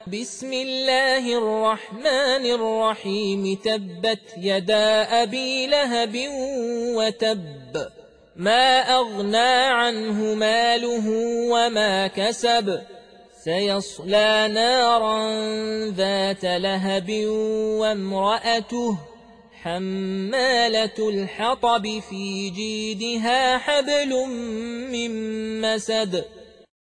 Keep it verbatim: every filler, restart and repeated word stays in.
بسم الله الرحمن الرحيم تبت يدا أبي لهب وتب ما أغنى عنه ماله وما كسب سيصلى نارا ذات لهب وامرأته حمالة الحطب في جيدها حبل من مسد